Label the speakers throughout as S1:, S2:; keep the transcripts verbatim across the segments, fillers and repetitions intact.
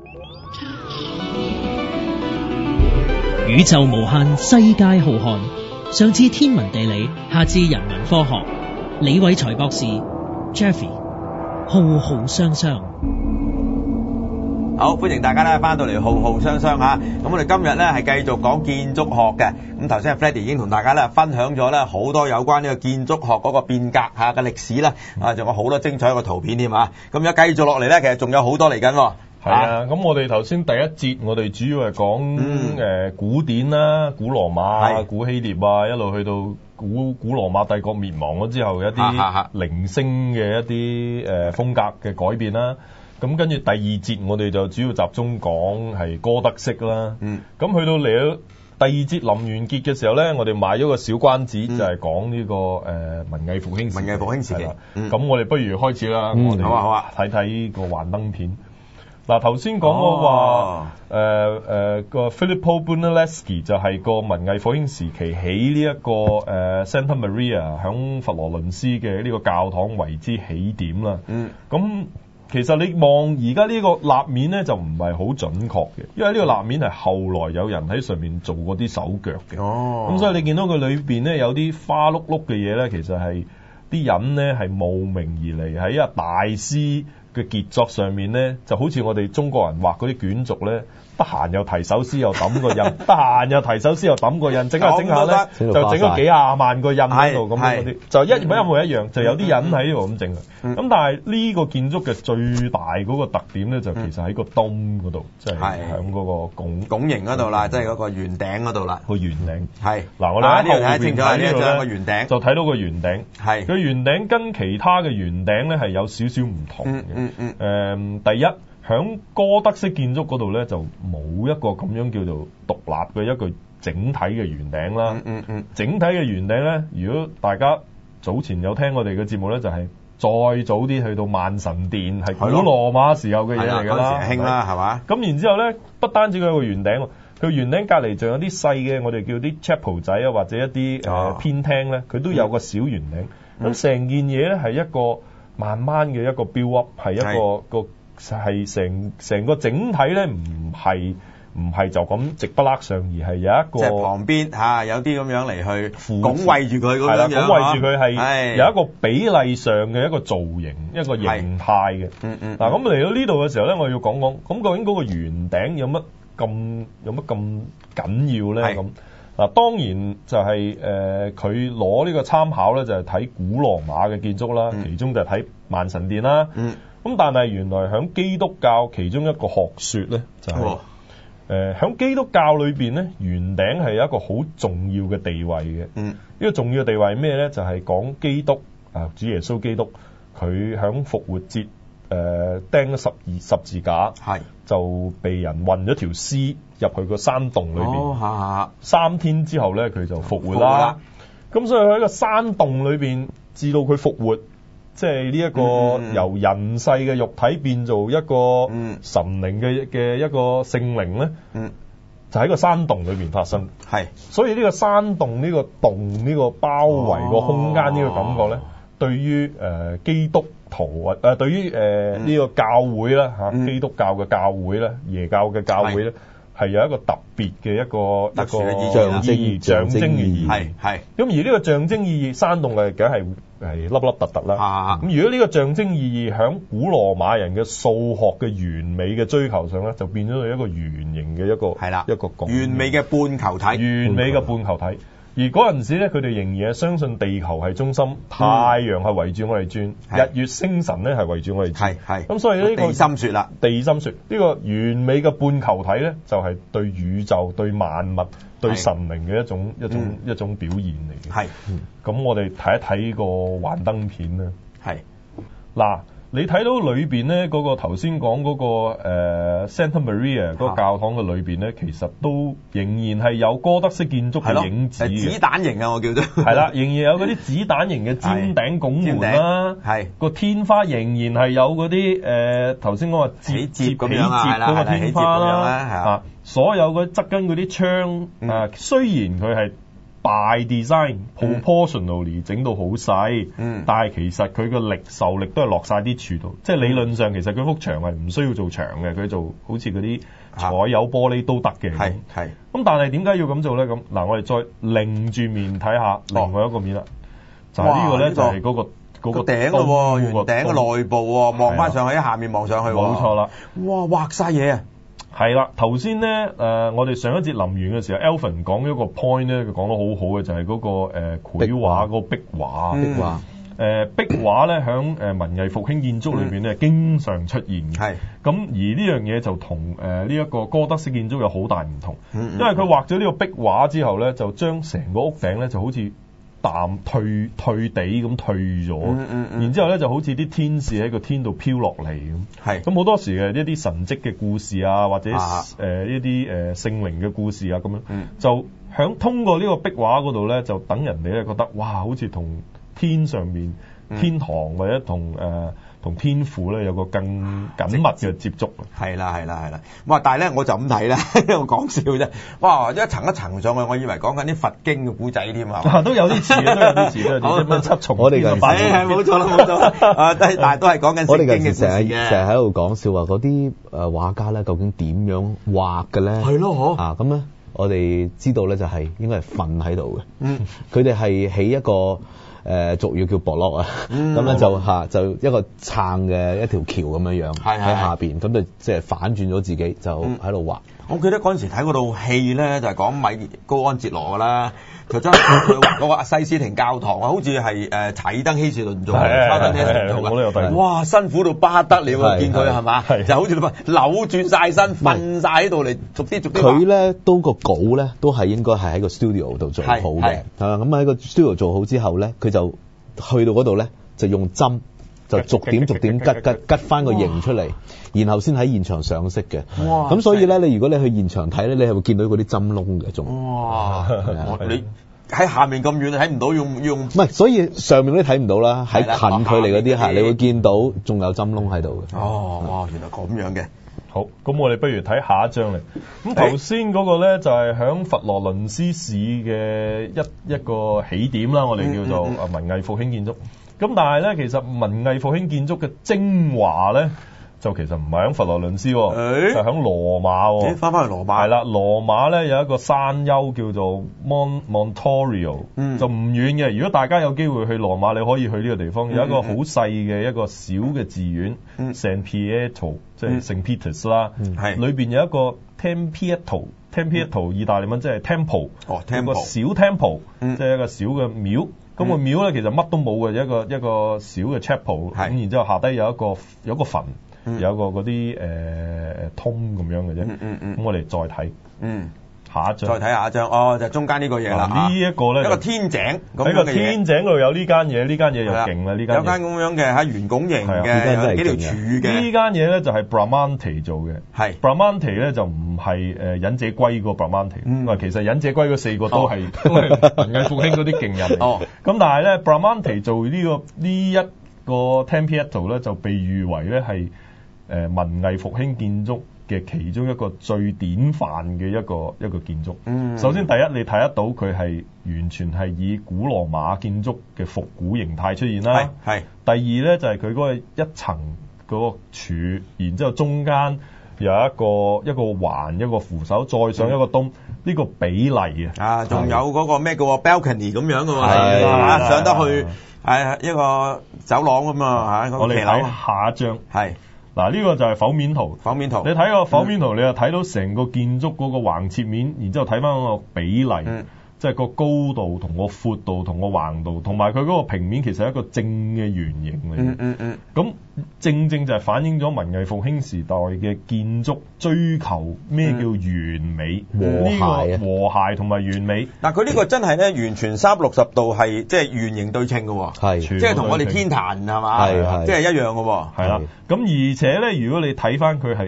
S1: 宇宙無限，世界浩瀚。上至天文地理，下至人文科學。李偉才博士 Jeffy 浩浩湯湯。
S2: 好，歡迎大家咧翻到嚟浩浩湯湯嚇。咁我哋今日咧係繼續講建築學嘅。咁頭先 Freddy 已經同大家咧分享咗咧好多有關呢個建築學嗰個變革下嘅歷史啦。啊，仲有好多精彩嘅圖片添啊。咁而家繼續落嚟咧，其實仲有好多嚟緊。
S3: 係啊，咁我哋頭先第一節，我哋主要係講誒、嗯呃、古典啦，古羅馬、古希臘啊，一路去到古古羅馬帝國滅亡咗之後一啲零星嘅一啲誒、呃、風格嘅改變啦。咁跟住第二節，我哋就主要集中講係哥德式啦。嗯，咁去到嚟到第二節臨完結嘅時候咧，我哋賣咗個小關子，嗯、就係講呢個誒、呃、文藝復興時期。文藝復興時期。咁、嗯、我哋不如開始啦。嗯、我哋好啊好啊，睇睇個幻燈片。嗱，頭先講過話誒誒個 Filippo Brunelleschi 就係個文藝復興時期起呢、這、一個誒、呃、Santa Maria 響佛羅倫斯嘅呢個教堂為之起點啦。嗯，咁其實你望而家呢個立面咧就唔係好準確嘅，因為呢個立面係後來有人喺上面做過啲手腳嘅。哦，咁所以你見到佢裏邊咧有啲花碌碌嘅嘢咧，其實係啲人咧係慕名而嚟，喺一個大師嘅傑作上面咧，就好似我哋中國人畫嗰啲卷軸咧，得閒又提手詩又揼個印，得閒又提手詩又揼個印，整下整下咧就整咗幾廿萬個印喺度咁樣嗰啲，就一模一模一樣，就有啲人喺呢度咁整。咁、嗯、但係呢個建築嘅最大嗰個特點咧，就其實喺個東嗰度，即係喺嗰個拱
S2: 拱形嗰度啦，即係嗰個圓頂嗰度啦。個
S3: 圓頂係
S2: 嗱，
S3: 我哋喺後
S2: 邊睇呢張個圓頂，
S3: 就睇到個圓頂。係佢圓頂跟其他嘅圓頂咧係有少少唔同嘅。嗯嗯嗯。誒，第一。響哥德式建築嗰度咧，就冇一個咁樣叫做獨立嘅一個整體嘅圓頂啦。嗯嗯嗯。整體嘅圓頂咧，如果大家早前有聽我哋嘅節目咧，就係、是、再早啲去到萬神殿，係古羅馬時候嘅嘢嚟㗎啦。嗰時興啦，係嘛？咁然之後咧，不單止佢有個圓頂，佢圓頂隔離仲有啲細嘅，我哋叫啲 chapel 仔啊，或者一啲誒、呃、偏廳咧，佢都有個小圓頂。咁成、嗯、件嘢咧係一個慢慢嘅一個 build up，係一個個。係成成個整體咧，唔係唔係就咁直不甩上，而係有一個即係旁邊嚇、啊、有啲咁樣嚟去拱衛住佢咁樣，係啦，拱衛住佢係有一個比例上嘅一個造型，一個形態嘅。嗯嗯。嗱，咁嚟到呢度嘅時候咧，我要講講咁究竟嗰個圓頂有乜咁有乜咁緊要咧？咁嗱，當然就係誒佢攞呢個參考咧，就係睇古羅馬嘅建築啦，嗯、其中就係睇萬神殿啦。嗯。咁但係原來喺基督教其中一個學說咧，就係誒喺基督教裏邊咧，圓頂係有一個好重要嘅地位嘅。嗯，呢個重要嘅地位係咩咧？就係、是、講基督啊，主耶穌基督佢喺復活節誒釘咗十二十字架，係就被人運咗條屍入去個山洞裏邊。哦，嚇嚇！三天之後咧，佢就復活啦。咁所以喺個山洞裏邊，至到佢復活。即係呢一個由人世嘅肉體變做一個神靈嘅嘅一個聖靈咧，嗯、就喺個山洞裏邊發生。係，所以呢個山洞呢、呢個洞呢、呢個包圍個空間呢個感覺咧，哦、對於誒、呃、基督徒啊，誒對於誒呢、呃嗯、個教會啦嚇，嗯、基督教嘅教會咧，耶教嘅教會咧，係有一個特別嘅一個特殊嘅象徵象徵嘅意義。係係。咁而呢個象徵意義，山洞嘅梗係。係粒粒突突啦，咁、啊、如果呢個象徵意義喺古羅馬人嘅數學嘅完美嘅追求上咧，就變咗係一個圓形嘅一個係啦，一個完美嘅半球體，完美嘅半球體。而嗰陣時咧，佢哋仍然係相信地球係中心，太陽係圍住我哋轉，嗯、日月星辰咧係圍住我哋轉。係係。咁所以呢、呢個地心說啦，地心說呢、呢個完美嘅半球體咧，就係、係、對宇宙、對萬物、對神靈嘅一種一種、嗯、一種表現嚟嘅。係。咁、嗯、我哋睇一睇個幻燈片啦。係。嗱。你睇到裏邊咧嗰個頭先講嗰個、呃、Santa Maria 嗰個教堂嘅裏邊咧，其實都仍然係有哥德式建築嘅影子嘅。子彈型啊，我叫做係啦，仍然有嗰啲子彈型嘅尖頂拱門啦，係個天花仍然係有嗰啲誒頭先講話接接咁樣啊，嗰個天花啦，啊，所有嗰側跟嗰啲窗啊，雖然佢係 by design proportionally 整到好細，
S2: 嗯，
S3: 但係其實佢個力受力都係落晒啲柱度，即係理論上其實佢幅牆係唔需要做牆嘅，佢做好似嗰啲彩油玻璃都得嘅。
S2: 係係。
S3: 咁但係點解要咁做咧？咁嗱，我哋再擰住面睇下另外一個面啦，就係呢個咧就係嗰個。嗰個
S2: 頂咯喎，圓頂嘅內部喎，望翻上去，喺下面望上去喎。
S3: 冇錯啦，
S2: 哇，畫晒嘢啊！
S3: 係啦，頭先咧誒，我哋上一節臨完嘅時候 ，Alvin 講咗個 point 咧，佢講得好好嘅，就係、是、嗰、那個誒、呃、繪畫嗰個壁畫。
S2: 壁畫
S3: 誒壁畫咧，響誒文藝復興建築裏邊咧，經常出現嘅。係咁，而呢樣嘢就同誒呢一個哥德式建築有好大唔同，
S2: 嗯嗯
S3: 因為佢畫咗呢個壁畫之後咧，就將成個屋頂咧就好似淡退退地咁退咗，嗯嗯嗯然之後咧就好似啲天使喺個天度飄落嚟咁。係咁好多時嘅一啲神蹟嘅故事啊，或者誒、啊呃、一啲誒聖靈嘅故事啊咁樣，嗯、就響通過呢個壁畫嗰度咧，就等人哋咧覺得哇，好似同天上面天堂、嗯、或者同誒。呃同天父咧有個更緊密嘅接觸。
S2: 係啦係啦係啦，哇！但係咧我就咁睇啦，我講笑啫。哇！一層一層上去，我以為講緊啲佛經嘅古仔添啊。
S3: 都有啲似，都有啲似，都有啲七重。
S4: 我哋嘅
S2: 係係冇錯啦冇錯啦。啊，但係但係都係講緊聖經嘅故事嘅。
S4: 成日成日喺度講笑話，嗰啲誒畫家咧究竟點樣畫嘅咧？
S2: 係咯，嗬
S4: 啊咁咧，我哋知道咧就係應該係瞓喺度嘅。嗯，佢哋係起一個。誒俗語叫博落啊，咁咧、嗯、就嚇就一個撐嘅一條橋咁樣樣喺下邊，咁就即係反轉咗自己就喺度畫。
S2: 我記得嗰陣時睇嗰套戲咧，就係、是、講米高安哲羅噶啦，就將佢畫嗰個西斯廷教堂啊，好似係誒查爾登希士頓做，查爾登希士頓做嘅。哇，辛苦到不得了啊！見佢係嘛，就好似咁扭轉晒身，瞓晒喺度嚟逐啲逐啲畫。
S4: 佢咧都個稿咧都係應該係喺個 studio 度做好嘅，係咁喺個 studio 做好之後咧，佢就去到嗰度咧就用針。就逐點逐點吉吉吉翻個形出嚟，然後先喺現場上色嘅。哇！咁所以咧，你如果你去現場睇咧，你係會見到嗰啲針窿嘅，仲
S2: 哇！你喺下面咁遠睇唔到，用用唔
S4: 係，所以上面嗰啲睇唔到啦。喺近距離嗰啲嚇，你會見到仲有針窿喺度嘅。
S2: 哦，哇！原來咁樣嘅。
S3: 好，咁我哋不如睇下一張嚟。咁頭先嗰個咧就係響佛羅倫斯市嘅一一個起點啦，我哋叫做啊文藝復興建築。咁但係咧，其實文藝復興建築嘅精華咧，就其實唔係喺佛羅倫斯，欸、就喺羅馬。
S2: 咦？翻返去羅馬。
S3: 係啦，羅馬咧有一個山丘叫做 Mon Montorio，嗯、就唔遠嘅。如果大家有機會去羅馬，你可以去呢個地方，有一個好細嘅一個小嘅寺院，嗯、San Pietro，即係聖 Peters 啦。係、嗯。裏邊有一個 Tempietto，Tempietto 意大利文即係 temple，
S2: 哦
S3: temple，一個小 temple，嗯、即係一個小嘅廟。咁個廟咧其實乜都冇嘅，一個一個小嘅 chapel，咁然之後下低有一個有一個墳，嗯、有一個嗰啲誒通咁樣嘅啫。咁、嗯嗯、我哋再睇，嗯，下一張，
S2: 再睇下一張，哦，就係、中間呢個嘢啦。
S3: 呢一個咧，
S2: 一個天井，
S3: 喺個天井嗰度有呢間嘢，呢間嘢又勁啦，呢間
S2: 有間咁樣嘅喺圓拱形嘅，有幾條柱嘅。呢
S3: 間嘢咧就係 Bramante 做嘅，係 Bramante 咧就唔係誒忍者龜個 Bramante，嗯，其實忍者龜嗰四個都係都係文藝復興嗰啲勁人嚟。哦，咁但係咧 Bramante 做呢個呢一個 Tempietto 咧就被譽為咧係誒文藝復興建築嘅其中一個最典範嘅一個一個建築。嗯，首先第一你睇得到佢係完全係以古羅馬建築嘅復古形態出現啦。係。第二咧就係佢嗰個一層嗰個柱，然之後中間有一個一個環一個扶手，再上一個東，呢、嗯、個比例啊。啊，仲有嗰個咩叫 balcony 咁樣嘅喎，係啊，上得去係一個走廊咁啊嚇。我哋睇下一張。係。嗱，呢個就係剖面圖，剖面圖。你睇個剖面圖，嗯、你就睇到成個建築嗰個橫切面，然之後睇翻嗰個比例，嗯、即係個高度同個闊度同個橫度，同埋佢嗰個平面其實係一個正嘅圓形嚟嘅。嗯嗯嗯。咁正正就係反映咗文藝復興時代嘅建築追求咩叫完美、嗯、和諧啊，和諧同埋完美。嗱，佢呢個真係咧完全三百六十度係即係圓形對稱嘅喎，係即係同我哋天壇係嘛，係係即係一樣嘅喎，係啦。咁而且咧，如果你睇翻佢係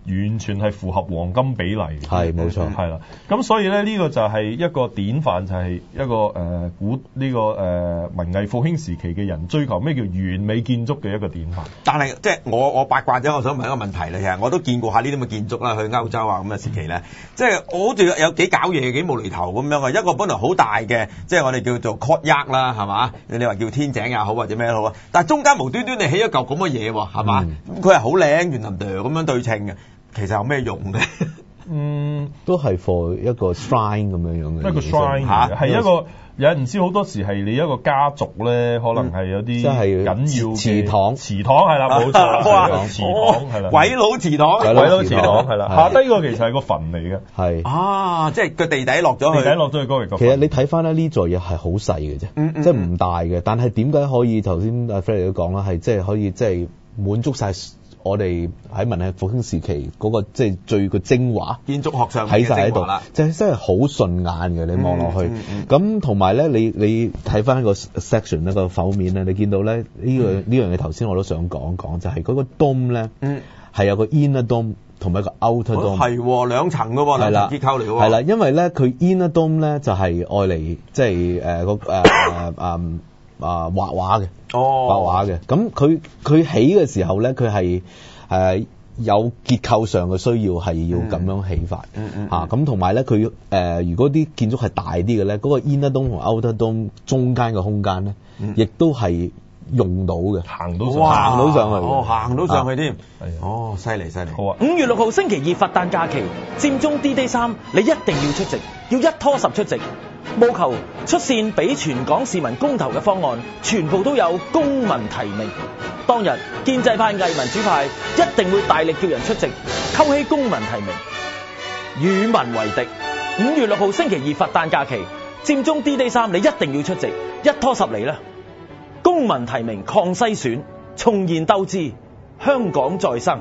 S3: 完全係符合黃金比例嘅。
S4: 係冇錯，
S3: 係啦。咁所以咧呢、這個就係一個典範，就係、是、一個誒、呃、古呢、這個誒、呃、文藝復興時期嘅人追求咩叫完美建築嘅一個典範。
S2: 但係即係我我八卦咗，我想問一個問題咧，其實我都見過下呢啲咁嘅建築啦，去歐洲啊咁嘅時期咧，即係我好似有幾搞嘢，幾無厘頭咁樣啊！一個本來好大嘅，即係我哋叫做 courtyard 啦，係嘛？你話叫天井也好，或者咩都好啊，但係中間無端端你起一嚿咁嘅嘢喎，係嘛？佢係好靚，圓林哚咁樣對稱嘅，其實有咩用嘅？
S3: 嗯，
S4: 都係 for 一個 shrine 咁樣樣嘅，
S3: 一個 shrine 嚇，係一個有陣時好多時係你一個家族咧，可能係有啲
S4: 即係
S3: 緊要
S4: 祠堂，
S3: 祠堂係啦，冇錯，祠堂係啦，
S2: 鬼佬祠堂，
S3: 鬼佬祠堂係啦，下低個其實係個墳嚟嘅，
S4: 係
S2: 啊，即係個地底落咗去，
S3: 地底落咗去嗰個。
S4: 其實你睇翻咧呢座嘢係好細嘅啫，即係唔大嘅，但係點解可以頭先阿 Freddy 都講啦，係即係可以即係滿足晒我哋喺文藝復興時期嗰個即係最個精華，
S2: 建築學上
S4: 喺晒喺度，就係真係好順眼嘅。你望落去，咁同埋咧，你你睇翻個 section 咧個剖面咧，你見到咧呢個呢樣嘢頭先我都想講講，就係嗰個 dome 咧，係有個 inner dome 同埋一個 outer dome，
S2: 係兩層嘅喎，兩層結構嚟喎，
S4: 係啦，因為咧佢 inner dome 咧就係愛嚟即係誒個誒誒誒。啊畫畫嘅，
S2: 哦，
S4: 畫畫嘅，咁佢佢起嘅時候咧，佢係誒有結構上嘅需要係要咁樣起法，
S2: 嗯嗯，
S4: 嚇咁同埋咧佢誒如果啲建築係大啲嘅咧，嗰、那個 inner dome 同 outer dome 中間嘅空間咧，亦、嗯、都係用到嘅，
S3: 行到上
S4: 行到上去，
S2: 哦行到上去添，
S4: 係啊，
S2: 哦犀利犀利，
S3: 好啊！
S5: 五月六號星期二佛誕假期，佔中 D Day 三，你一定要出席，要一拖十出席。務求出線俾全港市民公投嘅方案，全部都有公民提名。當日建制派、偽民主派一定會大力叫人出席，勾起公民提名，與民為敵。五月六號星期二佛誕假期，佔中 D Day 三，你一定要出席，一拖十嚟啦！公民提名抗篩選，重燃鬥志，香港再生。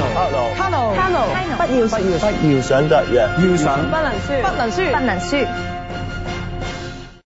S6: 不要不要不要想得嘅，要想不能輸，不能輸，不能輸。